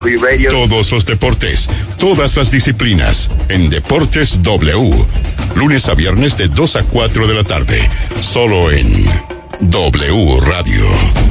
Todos los deportes, todas las disciplinas, en Deportes W. Lunes a viernes de 2 a 4 de la tarde, solo en W Radio.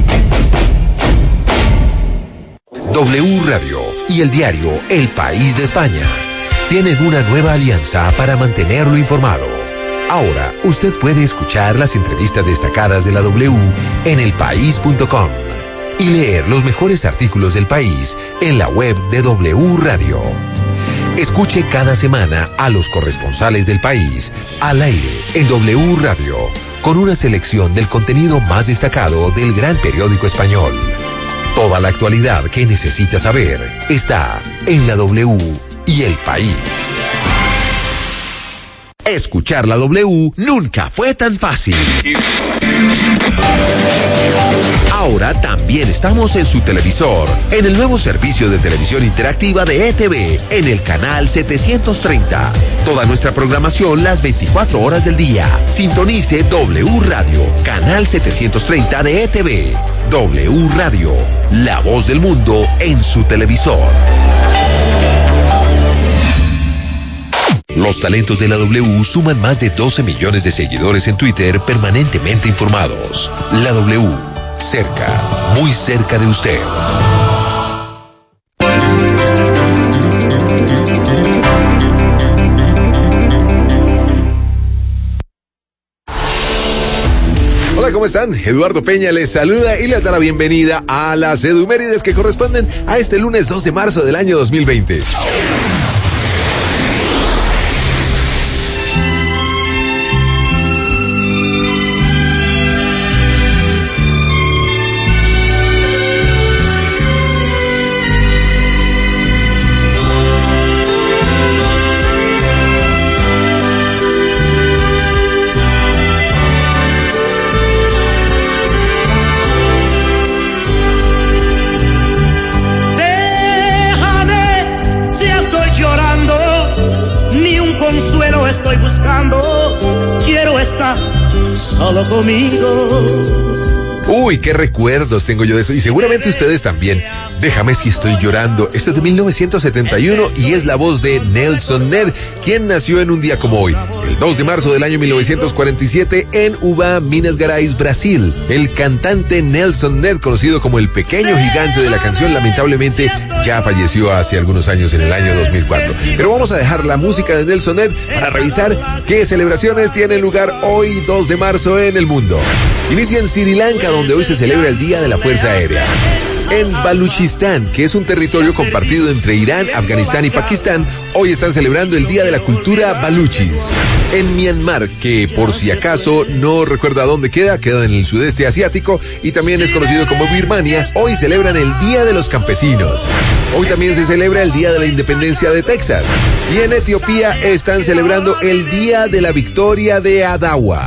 W Radio y el diario El País de España tienen una nueva alianza para mantenerlo informado. Ahora usted puede escuchar las entrevistas destacadas de la W en elpaís.com y leer los mejores artículos del país en la web de W Radio. Escuche cada semana a los corresponsales del país al aire en W Radio con una selección del contenido más destacado del gran periódico español. Toda la actualidad que necesita saber está en la W y El País. Escuchar la W nunca fue tan fácil. Ahora también estamos en su televisor, en el nuevo servicio de televisión interactiva de ETV, en el canal 730. Toda nuestra programación las 24 horas del día. Sintonice W Radio, canal 730 de ETV. W Radio, la voz del mundo en su televisor. Los talentos de la W suman más de 12 millones de seguidores en Twitter permanentemente informados. La W, cerca, muy cerca de usted. Hola, ¿cómo están? Eduardo Peña les saluda y les da la bienvenida a las Edumérides que corresponden a este lunes 2 de marzo del año 2020. Solo conmigo. Uy, qué recuerdos tengo yo de eso, y seguramente ustedes también. Déjame si estoy llorando. Esto es de 1971 y es la voz de Nelson Ned, quien nació en un día como hoy, el 2 de marzo del año 1947 en Ubá, Minas Gerais, Brasil. El cantante Nelson Ned, conocido como el pequeño gigante de la canción, lamentablemente ya falleció hace algunos años, en el año 2004. Pero vamos a dejar la música de Nelson Ned para revisar qué celebraciones tienen lugar hoy 2 de marzo en el mundo. Inicia en Sri Lanka, donde hoy se celebra el Día de la Fuerza Aérea. En Baluchistán, que es un territorio compartido entre Irán, Afganistán y Pakistán, hoy están celebrando el Día de la Cultura Baluchis. En Myanmar, que por si acaso no recuerda dónde queda en el sudeste asiático y también es conocido como Birmania, hoy celebran el Día de los Campesinos. Hoy también se celebra el Día de la Independencia de Texas. Y en Etiopía están celebrando el Día de la Victoria de Adawa.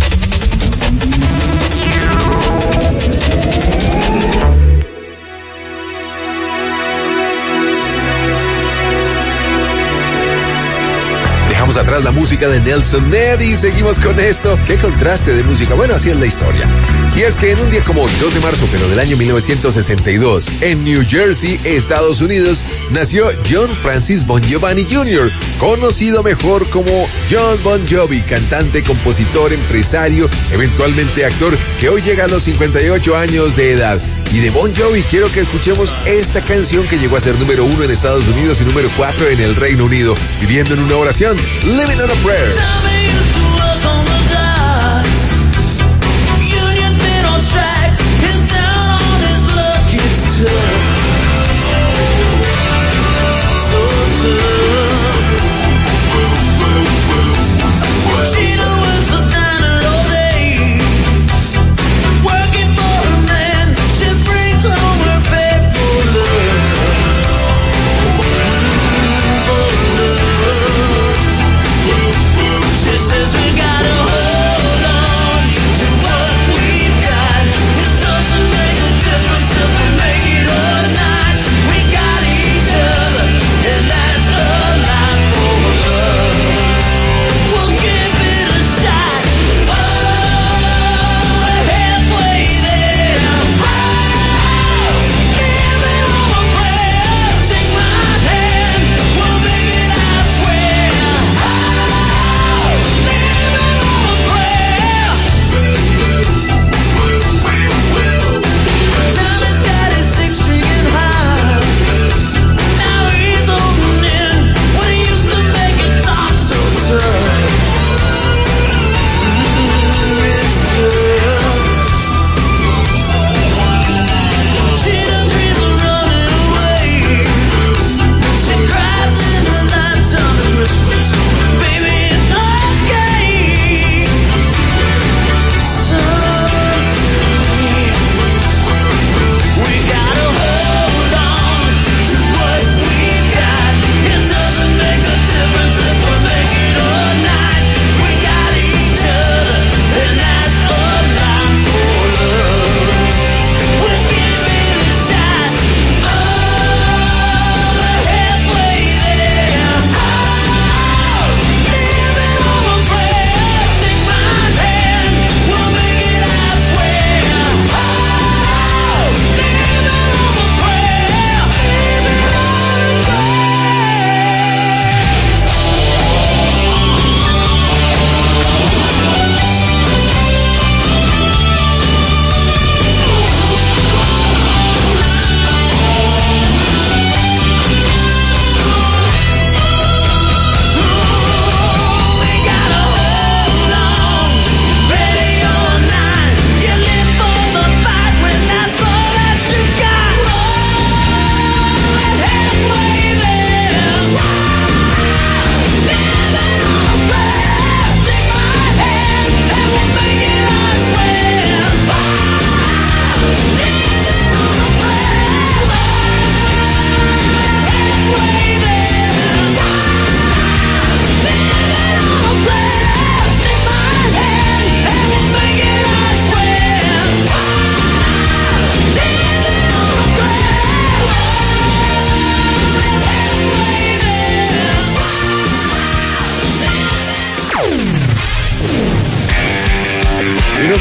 Dejamos atrás la música de Nelson Ned y seguimos con esto. ¡Qué contraste de música! Bueno, así es la historia. Y es que en un día como hoy, 2 de marzo, pero del año 1962, en New Jersey, Estados Unidos, nació John Francis Bon Giovanni Jr., conocido mejor como John Bon Jovi, cantante, compositor, empresario, eventualmente actor, que hoy llega a los 58 años de edad. Y de Bon Jovi quiero que escuchemos esta canción que llegó a ser número 1 en Estados Unidos y número 4 en el Reino Unido, Viviendo en una oración, Living on a Prayer. Make it up.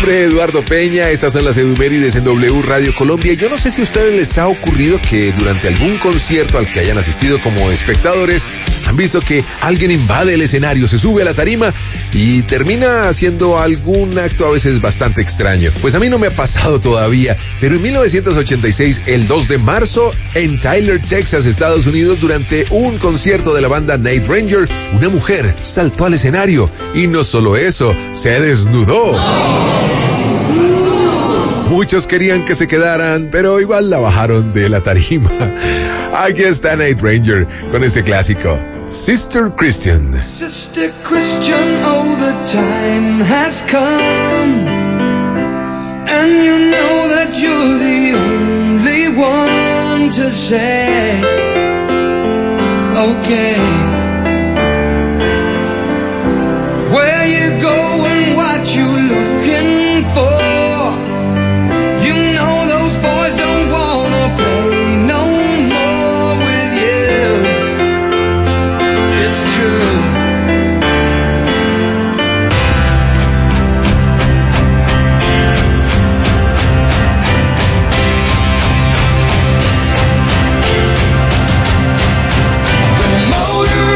nombre es Eduardo Peña, estas son las Edumérides en W Radio Colombia. Yo no sé si a ustedes les ha ocurrido que durante algún concierto al que hayan asistido como espectadores, han visto que alguien invade el escenario, se sube a la tarima y termina haciendo algún acto a veces bastante extraño. Pues a mí no me ha pasado todavía, pero en 1986, el 2 de marzo, en Tyler, Texas, Estados Unidos, durante un concierto de la banda Night Ranger, una mujer saltó al escenario y no solo eso, se desnudó. Muchos querían que se quedaran, pero igual la bajaron de la tarima. Aquí está Night Ranger con este clásico, Sister Christian. Sister Christian, oh, the time has come, and you know that you're the only one to say, okay, where you going, what you looking for? You know those boys don't wanna play no more with you. It's true. The motor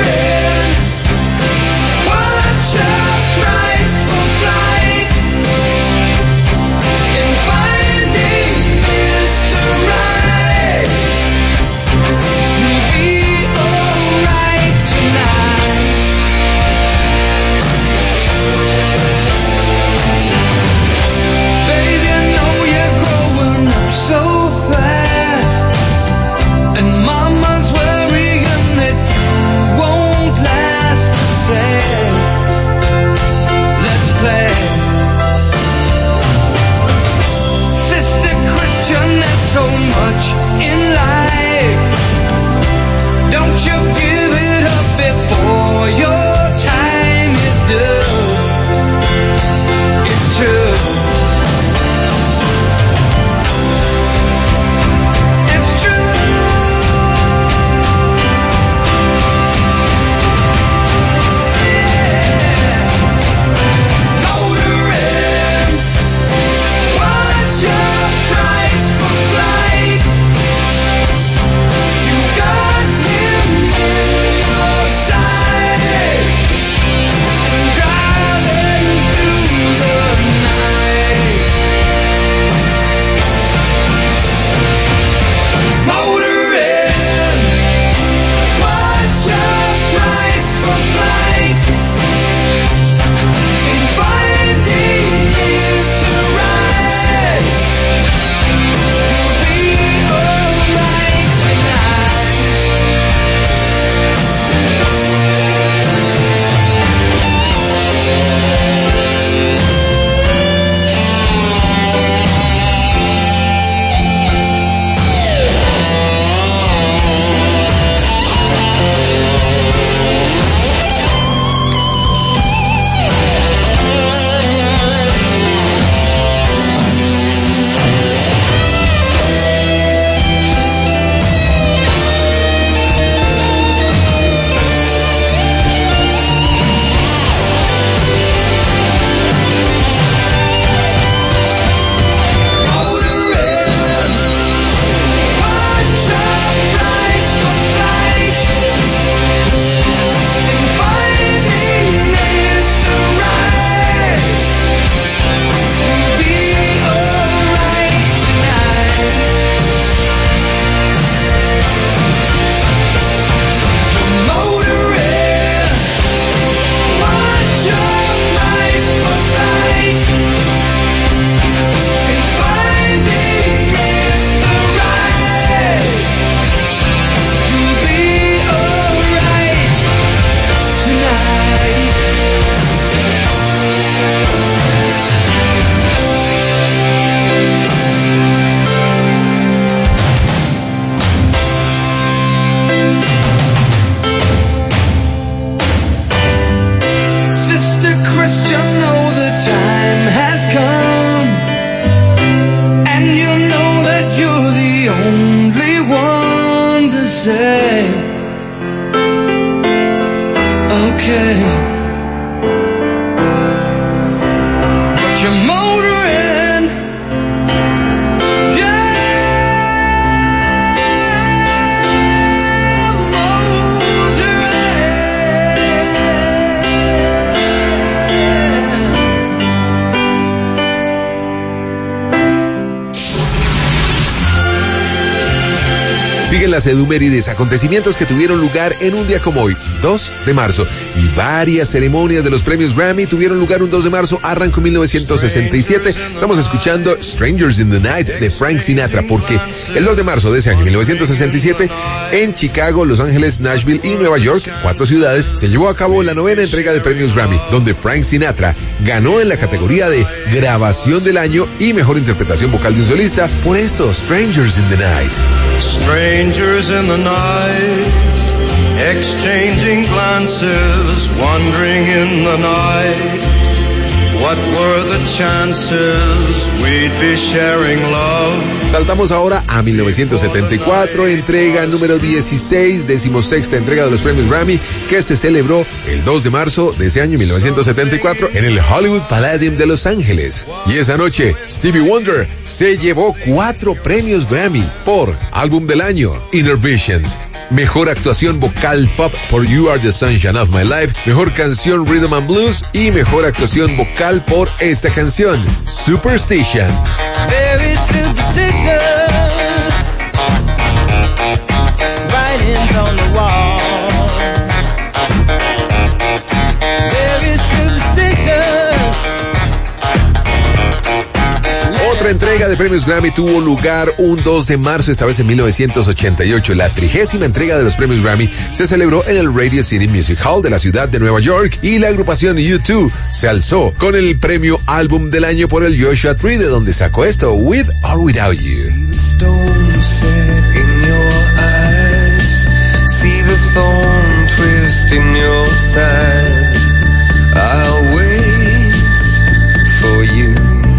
las edumérides acontecimientos que tuvieron lugar en un día como hoy, 2 de marzo. Y varias ceremonias de los premios Grammy tuvieron lugar un 2 de marzo, arrancó 1967. Estamos escuchando Strangers in the Night de Frank Sinatra, porque el 2 de marzo de ese año, 1967, en Chicago, Los Ángeles, Nashville y Nueva York, 4 ciudades, se llevó a cabo la 9ª entrega de premios Grammy, donde Frank Sinatra ganó en la categoría de Grabación del Año y Mejor Interpretación Vocal de un Solista por esto, Strangers in the Night. Strangers in the night, exchanging glances, wandering in the night. What were the chances we'd be sharing love? Saltamos ahora a 1974, entrega número 16, 16ª entrega de los premios Grammy, que se celebró el 2 de marzo de ese año 1974 en el Hollywood Palladium de Los Ángeles. Y esa noche, Stevie Wonder se llevó 4 premios Grammy por Álbum del Año, Inner Visions, Mejor Actuación Vocal Pop por You Are the Sunshine of My Life, Mejor Canción Rhythm and Blues y Mejor Actuación Vocal por esta canción, Superstition. Very superstitious, writings on the wall. Very superstitious. Otra entrega de premios Grammy tuvo lugar un 2 de marzo, esta vez en 1988. La 30ª entrega de los premios Grammy se celebró en el Radio City Music Hall de la ciudad de Nueva York y la agrupación U2 se alzó con el premio Álbum del Año por el Joshua Tree, de donde sacó esto, With or Without You. See the thorn twist in your side. I'll wait for you.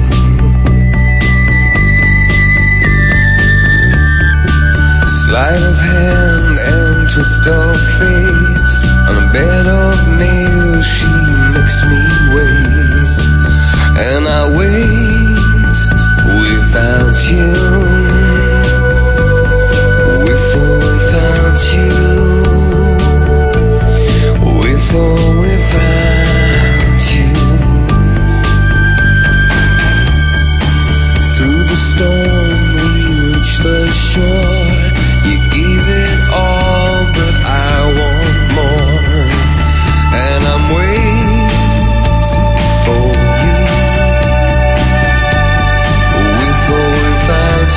Sleight of hand and twist of fate. On a bed of nails she makes me wait. And I wait without you. With or without you. With or without you. Through the storm we reach the shore. You gave it all, but I want more. And I'm waiting for you. With or without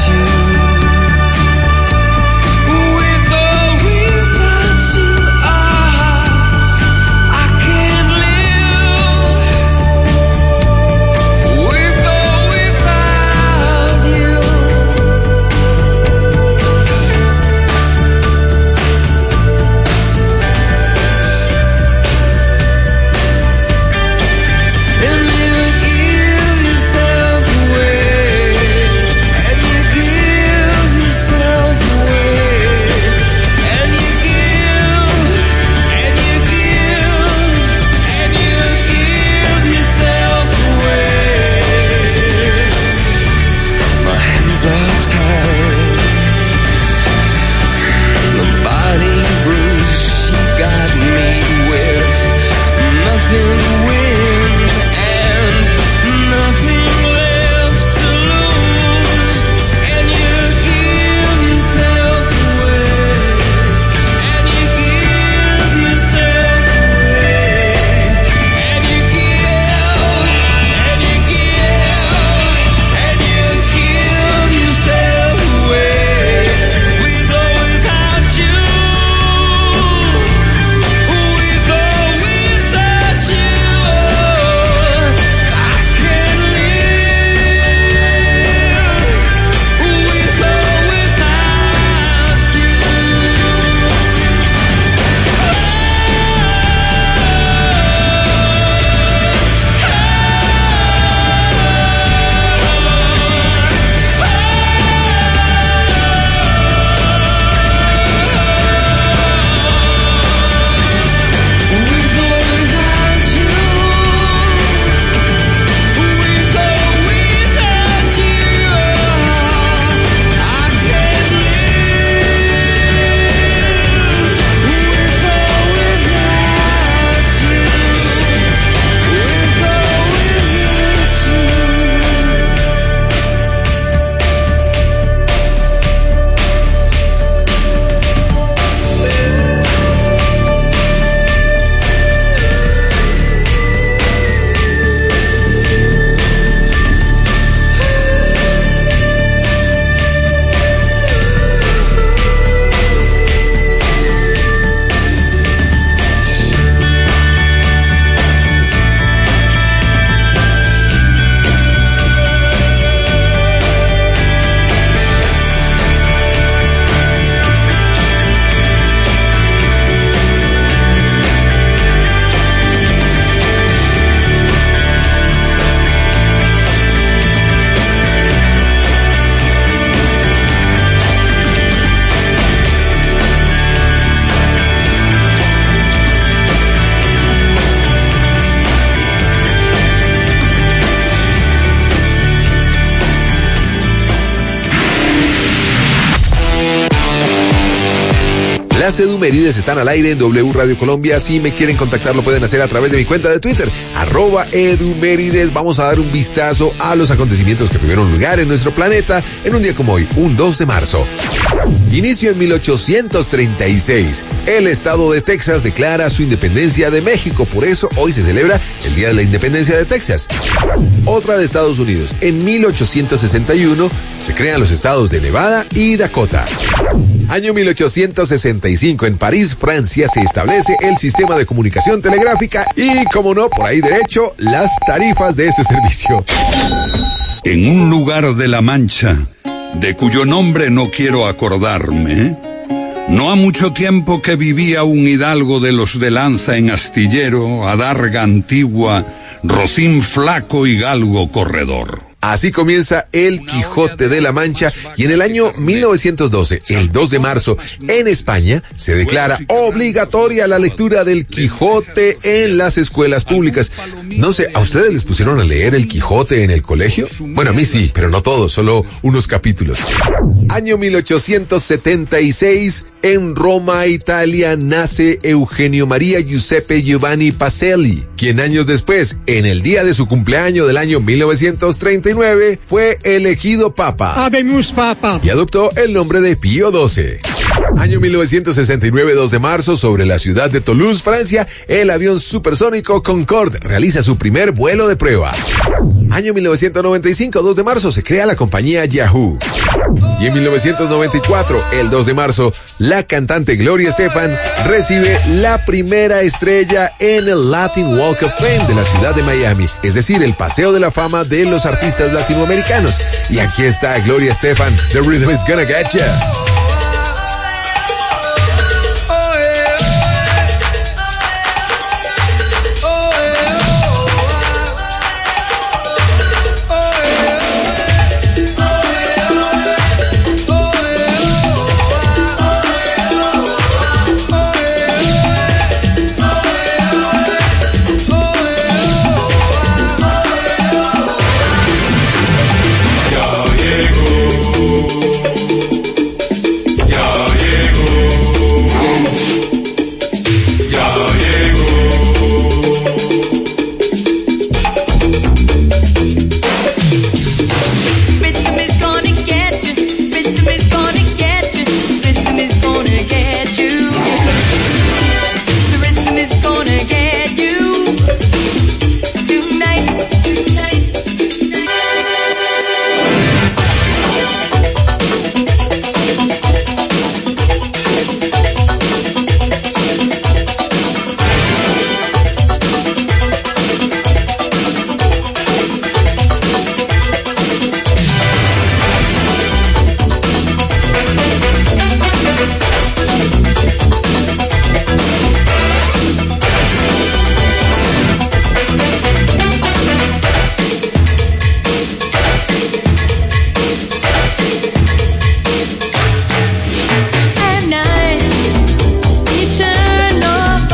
Las Edumérides están al aire en W Radio Colombia. Si me quieren contactar, lo pueden hacer a través de mi cuenta de Twitter, @Edumérides. Vamos a dar un vistazo a los acontecimientos que tuvieron lugar en nuestro planeta en un día como hoy, un 2 de marzo. Inicio en 1836. El estado de Texas declara su independencia de México. Por eso hoy se celebra el Día de la Independencia de Texas. Otra de Estados Unidos. En 1861 se crean los estados de Nevada y Dakota. Año 1865. En París, Francia, se establece el sistema de comunicación telegráfica y, como no, por ahí derecho, las tarifas de este servicio. En un lugar de La Mancha, de cuyo nombre no quiero acordarme, no ha mucho tiempo que vivía un hidalgo de los de lanza en astillero, adarga antigua, rocín flaco y galgo corredor. Así comienza El Quijote de la Mancha y en el año 1912, el 2 de marzo, en España, se declara obligatoria la lectura del Quijote en las escuelas públicas. No sé, ¿a ustedes les pusieron a leer El Quijote en el colegio? Bueno, a mí sí, pero no todos, solo unos capítulos. Año 1876, en Roma, Italia, nace Eugenio María Giuseppe Giovanni Pacelli, quien años después, en el día de su cumpleaños del año 1939, fue elegido papa. Habemus Papa. Y adoptó el nombre de Pío XII. Año 1969, 2 de marzo, sobre la ciudad de Toulouse, Francia, el avión supersónico Concorde realiza su primer vuelo de prueba. Año 1995, 2 de marzo, se crea la compañía Yahoo. Y en 1994, el 2 de marzo, la cantante Gloria Estefan recibe la primera estrella en el Latin Walk of Fame de la ciudad de Miami, es decir, el Paseo de la Fama de los artistas latinoamericanos. Y aquí está Gloria Estefan, The Rhythm is Gonna Get Ya.